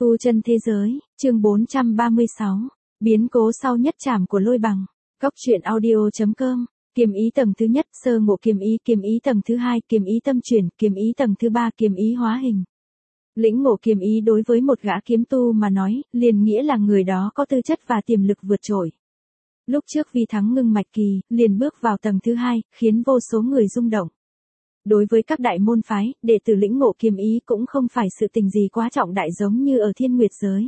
Tu chân thế giới, chương 436, biến cố sau nhất trảm của Lôi Bằng. Góc truyện audio.com. Kiếm ý tầng thứ nhất, sơ ngộ kiếm ý tầng thứ hai, kiếm ý tâm chuyển, kiếm ý tầng thứ ba, kiếm ý hóa hình. Lĩnh ngộ kiếm ý đối với một gã kiếm tu mà nói, liền nghĩa là người đó có tư chất và tiềm lực vượt trội. Lúc trước vì thắng Ngưng Mạch Kỳ, liền bước vào tầng thứ hai, khiến vô số người rung động. Đối với các đại môn phái, đệ tử lĩnh ngộ kiếm ý cũng không phải sự tình gì quá trọng đại giống như ở Thiên Nguyệt giới.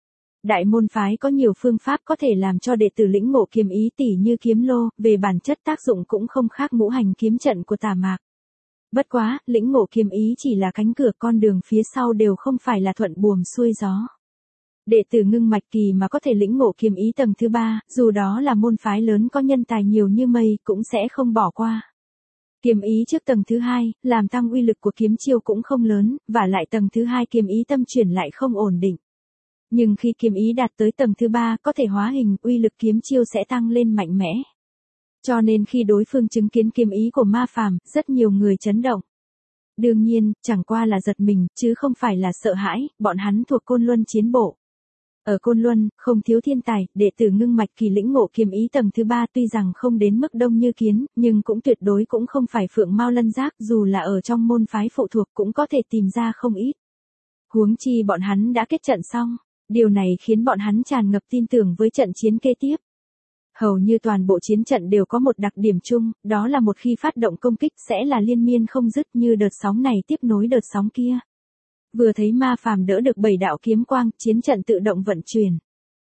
Đại môn phái có nhiều phương pháp có thể làm cho đệ tử lĩnh ngộ kiếm ý tỉ như kiếm lô, về bản chất tác dụng cũng không khác ngũ hành kiếm trận của Tà Mạc. Bất quá, lĩnh ngộ kiếm ý chỉ là cánh cửa, con đường phía sau đều không phải là thuận buồm xuôi gió. Đệ tử Ngưng Mạch Kỳ mà có thể lĩnh ngộ kiếm ý tầng thứ ba, dù đó là môn phái lớn có nhân tài nhiều như mây cũng sẽ không bỏ qua. Kiếm ý trước tầng thứ hai, làm tăng uy lực của kiếm chiêu cũng không lớn, và lại tầng thứ hai kiếm ý tâm chuyển lại không ổn định. Nhưng khi kiếm ý đạt tới tầng thứ ba có thể hóa hình, uy lực kiếm chiêu sẽ tăng lên mạnh mẽ. Cho nên khi đối phương chứng kiến kiếm ý của Ma Phàm, rất nhiều người chấn động. Đương nhiên, chẳng qua là giật mình, chứ không phải là sợ hãi, bọn hắn thuộc Côn Luân chiến bộ. Ở Côn Luân, không thiếu thiên tài, đệ tử Ngưng Mạch Kỳ lĩnh ngộ kiếm ý tầng thứ ba tuy rằng không đến mức đông như kiến, nhưng cũng tuyệt đối cũng không phải phượng mao lân giác, dù là ở trong môn phái phụ thuộc cũng có thể tìm ra không ít. Huống chi bọn hắn đã kết trận xong, điều này khiến bọn hắn tràn ngập tin tưởng với trận chiến kế tiếp. Hầu như toàn bộ chiến trận đều có một đặc điểm chung, đó là một khi phát động công kích sẽ là liên miên không dứt như đợt sóng này tiếp nối đợt sóng kia. Vừa thấy Ma Phàm đỡ được 7 đạo kiếm quang, chiến trận tự động vận chuyển.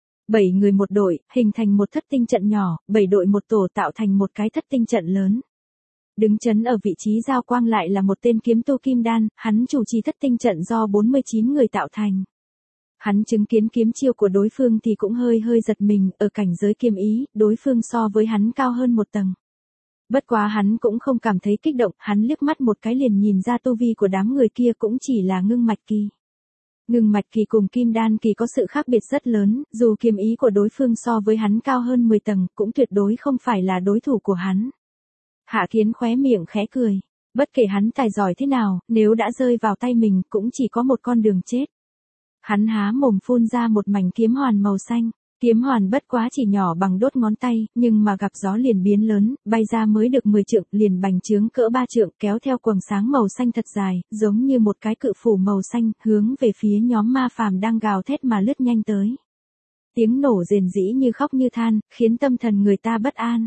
7 người một đội, hình thành một thất tinh trận nhỏ, 7 đội một tổ tạo thành một cái thất tinh trận lớn. Đứng chấn ở vị trí giao quang lại là một tên kiếm tu kim đan, hắn chủ trì thất tinh trận do 49 người tạo thành. Hắn chứng kiến kiếm chiêu của đối phương thì cũng hơi giật mình, ở cảnh giới kiếm ý, đối phương so với hắn cao hơn một tầng. Bất quá hắn cũng không cảm thấy kích động, hắn liếc mắt một cái liền nhìn ra tu vi của đám người kia cũng chỉ là Ngưng Mạch Kỳ. Ngưng Mạch Kỳ cùng Kim Đan Kỳ có sự khác biệt rất lớn, dù kiếm ý của đối phương so với hắn cao hơn 10 tầng, cũng tuyệt đối không phải là đối thủ của hắn. Hạ Kiến khóe miệng khẽ cười, bất kể hắn tài giỏi thế nào, nếu đã rơi vào tay mình cũng chỉ có một con đường chết. Hắn há mồm phun ra một mảnh kiếm hoàn màu xanh. Kiếm hoàn bất quá chỉ nhỏ bằng đốt ngón tay, nhưng mà gặp gió liền biến lớn, bay ra mới được 10 trượng, liền bành trướng cỡ 3 trượng, kéo theo quầng sáng màu xanh thật dài, giống như một cái cự phủ màu xanh, hướng về phía nhóm Ma Phàm đang gào thét mà lướt nhanh tới. Tiếng nổ rền rĩ như khóc như than, khiến tâm thần người ta bất an.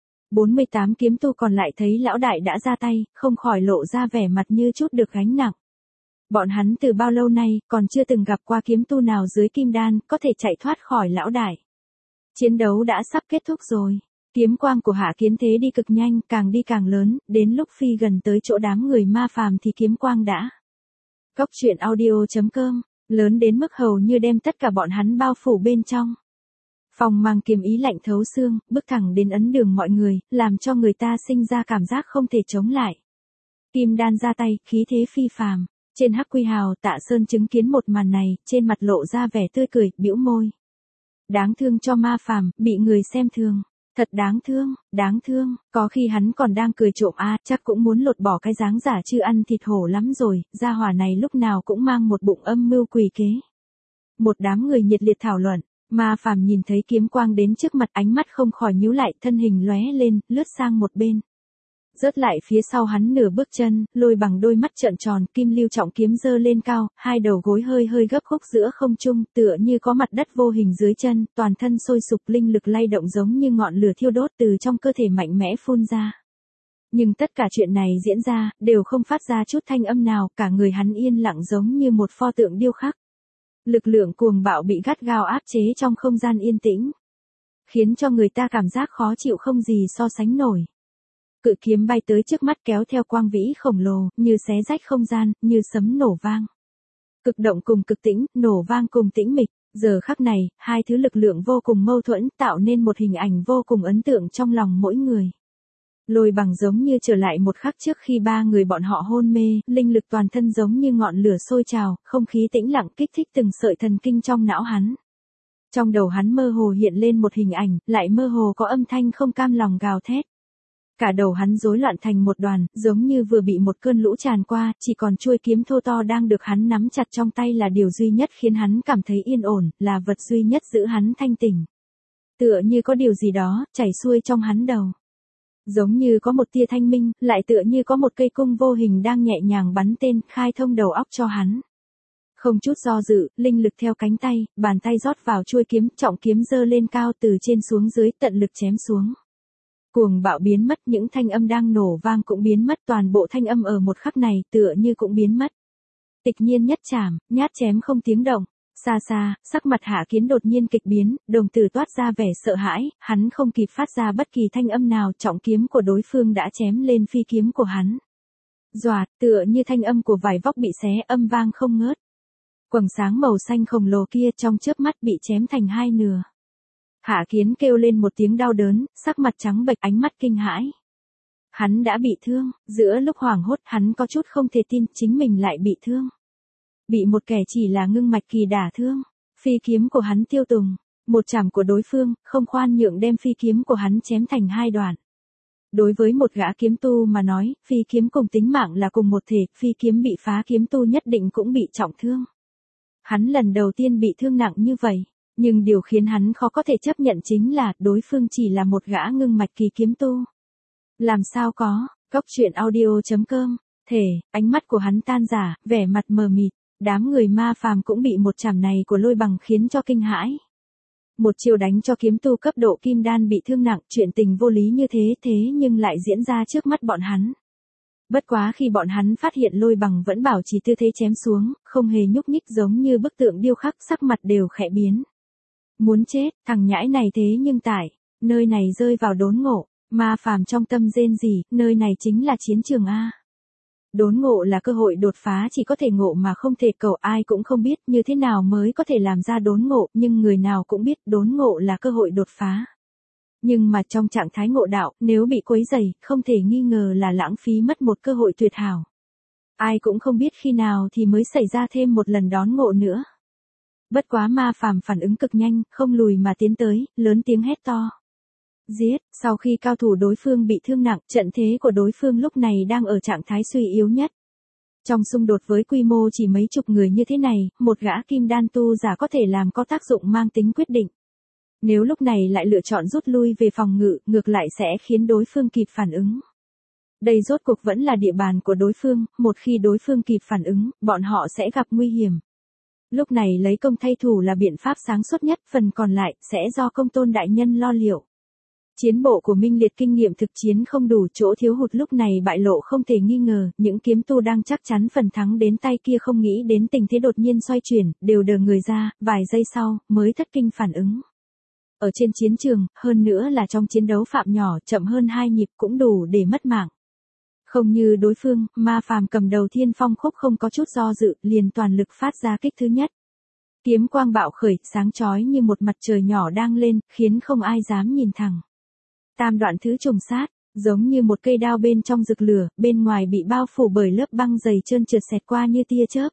48 kiếm tu còn lại thấy lão đại đã ra tay, không khỏi lộ ra vẻ mặt như chút được gánh nặng. Bọn hắn từ bao lâu nay, còn chưa từng gặp qua kiếm tu nào dưới kim đan, có thể chạy thoát khỏi lão đại. Chiến đấu đã sắp kết thúc rồi. Kiếm quang của Hạ Kiến thế đi cực nhanh, càng đi càng lớn, đến lúc phi gần tới chỗ đám người Ma Phàm thì kiếm quang đã. Góc truyện audio.com, lớn đến mức hầu như đem tất cả bọn hắn bao phủ bên trong. Phong mang kiếm ý lạnh thấu xương, bước thẳng đến ấn đường mọi người, làm cho người ta sinh ra cảm giác không thể chống lại. Kim đan ra tay, khí thế phi phàm. Trên Hắc Quy Hào, Tạ Sơn chứng kiến một màn này, trên mặt lộ ra vẻ tươi cười, bĩu môi. Đáng thương cho Ma Phàm, bị người xem thường. Thật đáng thương, có khi hắn còn đang cười trộm chắc cũng muốn lột bỏ cái dáng giả chứ ăn thịt hổ lắm rồi, gia hỏa này lúc nào cũng mang một bụng âm mưu quỷ kế. Một đám người nhiệt liệt thảo luận, Ma Phàm nhìn thấy kiếm quang đến trước mặt, ánh mắt không khỏi nhíu lại, thân hình lóe lên, lướt sang một bên. Rớt lại phía sau hắn nửa bước chân, Lôi Bằng đôi mắt trợn tròn, kim lưu trọng kiếm giơ lên cao, hai đầu gối hơi gấp khúc giữa không trung, tựa như có mặt đất vô hình dưới chân, toàn thân sôi sục, linh lực lay động giống như ngọn lửa thiêu đốt từ trong cơ thể mạnh mẽ phun ra. Nhưng tất cả chuyện này diễn ra, đều không phát ra chút thanh âm nào, cả người hắn yên lặng giống như một pho tượng điêu khắc. Lực lượng cuồng bạo bị gắt gao áp chế trong không gian yên tĩnh, khiến cho người ta cảm giác khó chịu không gì so sánh nổi. Cự kiếm bay tới trước mắt kéo theo quang vĩ khổng lồ, như xé rách không gian, như sấm nổ vang. Cực động cùng cực tĩnh, nổ vang cùng tĩnh mịch, giờ khắc này, hai thứ lực lượng vô cùng mâu thuẫn tạo nên một hình ảnh vô cùng ấn tượng trong lòng mỗi người. Lôi Bằng giống như trở lại một khắc trước khi ba người bọn họ hôn mê, linh lực toàn thân giống như ngọn lửa sôi trào, không khí tĩnh lặng kích thích từng sợi thần kinh trong não hắn. Trong đầu hắn mơ hồ hiện lên một hình ảnh, lại mơ hồ có âm thanh không cam lòng gào thét. Cả đầu hắn rối loạn thành một đoàn, giống như vừa bị một cơn lũ tràn qua, chỉ còn chuôi kiếm thô to đang được hắn nắm chặt trong tay là điều duy nhất khiến hắn cảm thấy yên ổn, là vật duy nhất giữ hắn thanh tỉnh. Tựa như có điều gì đó, chảy xuôi trong hắn đầu. Giống như có một tia thanh minh, lại tựa như có một cây cung vô hình đang nhẹ nhàng bắn tên, khai thông đầu óc cho hắn. Không chút do dự, linh lực theo cánh tay, bàn tay rót vào chuôi kiếm, trọng kiếm giơ lên cao từ trên xuống dưới, tận lực chém xuống. Cuồng bạo biến mất, những thanh âm đang nổ vang cũng biến mất, toàn bộ thanh âm ở một khắc này tựa như cũng biến mất. Tịch nhiên nhất chảm, nhát chém không tiếng động. Xa xa, sắc mặt Hạ Kiến đột nhiên kịch biến, đồng tử toát ra vẻ sợ hãi, hắn không kịp phát ra bất kỳ thanh âm nào, trọng kiếm của đối phương đã chém lên phi kiếm của hắn. Doạt, tựa như thanh âm của vải vóc bị xé, âm vang không ngớt. Quầng sáng màu xanh khổng lồ kia trong chớp mắt bị chém thành hai nửa. Hạ Kiến kêu lên một tiếng đau đớn, sắc mặt trắng bệch, ánh mắt kinh hãi. Hắn đã bị thương, giữa lúc hoảng hốt hắn có chút không thể tin chính mình lại bị thương. Bị một kẻ chỉ là ngưng mạch kỳ đả thương, phi kiếm của hắn tiêu tùng, một chảm của đối phương, không khoan nhượng đem phi kiếm của hắn chém thành hai đoạn. Đối với một gã kiếm tu mà nói, phi kiếm cùng tính mạng là cùng một thể, phi kiếm bị phá kiếm tu nhất định cũng bị trọng thương. Hắn lần đầu tiên bị thương nặng như vậy, nhưng điều khiến hắn khó có thể chấp nhận chính là đối phương chỉ là một gã ngưng mạch kỳ kiếm tu. Làm sao có, goctruyện audio.com, ánh mắt của hắn tan rã, vẻ mặt mờ mịt. Đám người ma phàm cũng bị một chảm này của Lôi Bằng khiến cho kinh hãi. Một chiêu đánh cho kiếm tu cấp độ kim đan bị thương nặng, chuyện tình vô lý như thế nhưng lại diễn ra trước mắt bọn hắn. Bất quá khi bọn hắn phát hiện Lôi Bằng vẫn bảo trì tư thế chém xuống, không hề nhúc nhích giống như bức tượng điêu khắc, sắc mặt đều khẽ biến. Muốn chết, thằng nhãi này thế nhưng tại nơi này rơi vào đốn ngộ, ma phàm trong tâm rên rỉ, nơi này chính là chiến trường a. Đốn ngộ là cơ hội đột phá, chỉ có thể ngộ mà không thể cầu, ai cũng không biết như thế nào mới có thể làm ra đốn ngộ, nhưng người nào cũng biết đốn ngộ là cơ hội đột phá. Nhưng mà trong trạng thái ngộ đạo, nếu bị quấy rầy, không thể nghi ngờ là lãng phí mất một cơ hội tuyệt hảo. Ai cũng không biết khi nào thì mới xảy ra thêm một lần đón ngộ nữa. Bất quá ma phàm phản ứng cực nhanh, không lùi mà tiến tới, lớn tiếng hét to. Giết, sau khi cao thủ đối phương bị thương nặng, trận thế của đối phương lúc này đang ở trạng thái suy yếu nhất. Trong xung đột với quy mô chỉ mấy chục người như thế này, một gã kim đan tu giả có thể làm có tác dụng mang tính quyết định. Nếu lúc này lại lựa chọn rút lui về phòng ngự, ngược lại sẽ khiến đối phương kịp phản ứng. Đây rốt cuộc vẫn là địa bàn của đối phương, một khi đối phương kịp phản ứng, bọn họ sẽ gặp nguy hiểm. Lúc này lấy công thay thủ là biện pháp sáng suốt nhất, phần còn lại sẽ do Công Tôn đại nhân lo liệu. Chiến bộ của Minh Liệt kinh nghiệm thực chiến không đủ, chỗ thiếu hụt lúc này bại lộ không thể nghi ngờ, những kiếm tu đang chắc chắn phần thắng đến tay kia không nghĩ đến tình thế đột nhiên xoay chuyển, đều đờ người ra, vài giây sau, mới thất kinh phản ứng. Ở trên chiến trường, hơn nữa là trong chiến đấu phạm nhỏ, chậm hơn 2 nhịp cũng đủ để mất mạng. Không như đối phương, ma phàm cầm đầu Thiên Phong Khúc không có chút do dự, liền toàn lực phát ra kích thứ nhất. Kiếm quang bạo khởi, sáng chói như một mặt trời nhỏ đang lên, khiến không ai dám nhìn thẳng. Tam đoạn thứ trùng sát, giống như một cây đao bên trong rực lửa, bên ngoài bị bao phủ bởi lớp băng dày trơn trượt xẹt qua như tia chớp.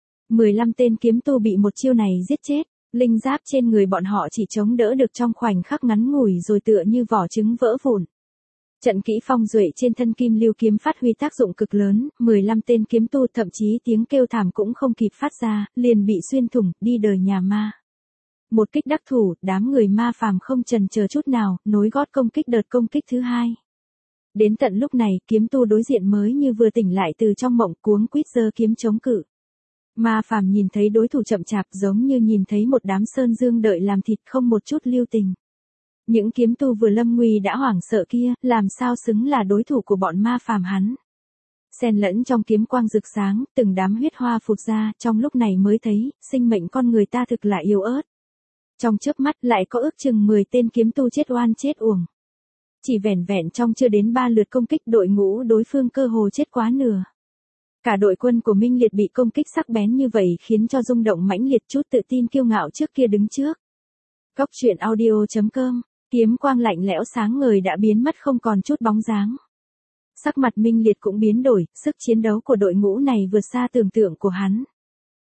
15 tên kiếm tu bị một chiêu này giết chết, linh giáp trên người bọn họ chỉ chống đỡ được trong khoảnh khắc ngắn ngủi rồi tựa như vỏ trứng vỡ vụn. Trận kỹ phong duệ trên thân kim lưu kiếm phát huy tác dụng cực lớn, 15 tên kiếm tu thậm chí tiếng kêu thảm cũng không kịp phát ra, liền bị xuyên thủng, đi đời nhà ma. Một kích đắc thủ, đám người ma phàm không chần chờ chút nào, nối gót công kích đợt công kích thứ hai. Đến tận lúc này, kiếm tu đối diện mới như vừa tỉnh lại từ trong mộng, cuống quýt giơ kiếm chống cự. Ma phàm nhìn thấy đối thủ chậm chạp giống như nhìn thấy một đám sơn dương đợi làm thịt, không một chút lưu tình. Những kiếm tu vừa lâm nguy đã hoảng sợ kia, làm sao xứng là đối thủ của bọn ma phàm hắn. Xen lẫn trong kiếm quang rực sáng, từng đám huyết hoa phụt ra, trong lúc này mới thấy, sinh mệnh con người ta thực là yếu ớt. Trong chớp mắt lại có ước chừng 10 tên kiếm tu chết oan chết uổng. Chỉ vẻn vẹn trong chưa đến 3 lượt công kích, đội ngũ đối phương cơ hồ chết quá nửa. Cả đội quân của Minh Liệt bị công kích sắc bén như vậy khiến cho rung động mãnh liệt, chút tự tin kiêu ngạo trước kia đứng trước. Goctruyện audio.com, kiếm quang lạnh lẽo sáng ngời đã biến mất không còn chút bóng dáng. Sắc mặt Minh Liệt cũng biến đổi, sức chiến đấu của đội ngũ này vượt xa tưởng tượng của hắn.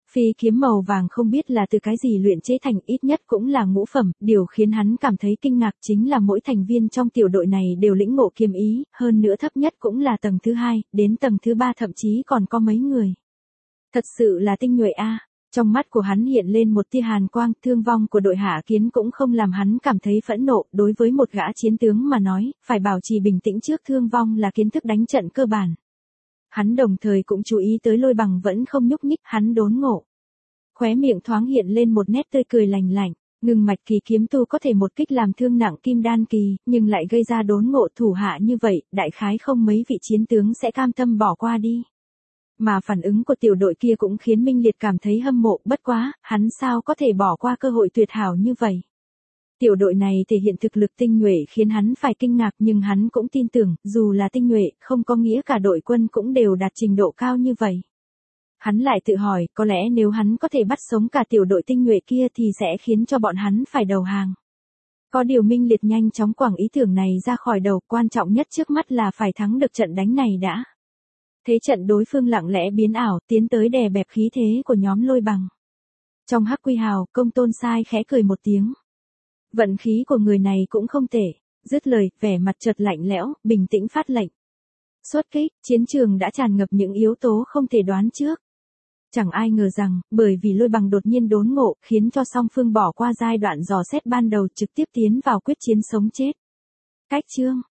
Phi kiếm màu vàng không biết là từ cái gì luyện chế thành, ít nhất cũng là ngũ phẩm, điều khiến hắn cảm thấy kinh ngạc chính là mỗi thành viên trong tiểu đội này đều lĩnh ngộ kiếm ý, hơn nữa thấp nhất cũng là tầng thứ 2, đến tầng thứ 3 thậm chí còn có mấy người. Thật sự là tinh nhuệ a. Trong mắt của hắn hiện lên một tia hàn quang, thương vong của đội Hạ Kiến cũng không làm hắn cảm thấy phẫn nộ, đối với một gã chiến tướng mà nói, phải bảo trì bình tĩnh trước thương vong là kiến thức đánh trận cơ bản. Hắn đồng thời cũng chú ý tới Lôi Bằng vẫn không nhúc nhích, hắn đốn ngộ. Khóe miệng thoáng hiện lên một nét tươi cười lành lạnh, Ngưng Mạch kỳ kiếm tu có thể một kích làm thương nặng kim đan kỳ, nhưng lại gây ra đốn ngộ thủ hạ như vậy, đại khái không mấy vị chiến tướng sẽ cam tâm bỏ qua đi. Mà phản ứng của tiểu đội kia cũng khiến Minh Liệt cảm thấy hâm mộ, bất quá, hắn sao có thể bỏ qua cơ hội tuyệt hảo như vậy. Tiểu đội này thể hiện thực lực tinh nhuệ khiến hắn phải kinh ngạc, nhưng hắn cũng tin tưởng, dù là tinh nhuệ, không có nghĩa cả đội quân cũng đều đạt trình độ cao như vậy. Hắn lại tự hỏi, có lẽ nếu hắn có thể bắt sống cả tiểu đội tinh nhuệ kia thì sẽ khiến cho bọn hắn phải đầu hàng. Có điều Minh Liệt nhanh chóng quẳng ý tưởng này ra khỏi đầu, quan trọng nhất trước mắt là phải thắng được trận đánh này đã. Thế trận đối phương lặng lẽ biến ảo, tiến tới đè bẹp khí thế của nhóm Lôi Bằng. Trong Hắc Quy Hào, Công Tôn Sai khẽ cười một tiếng. Vận khí của người này cũng không tệ. Dứt lời, vẻ mặt chợt lạnh lẽo, bình tĩnh phát lệnh. Xuất kích, chiến trường đã tràn ngập những yếu tố không thể đoán trước. Chẳng ai ngờ rằng, bởi vì Lôi Bằng đột nhiên đốn ngộ, khiến cho song phương bỏ qua giai đoạn dò xét ban đầu trực tiếp tiến vào quyết chiến sống chết. Cách chương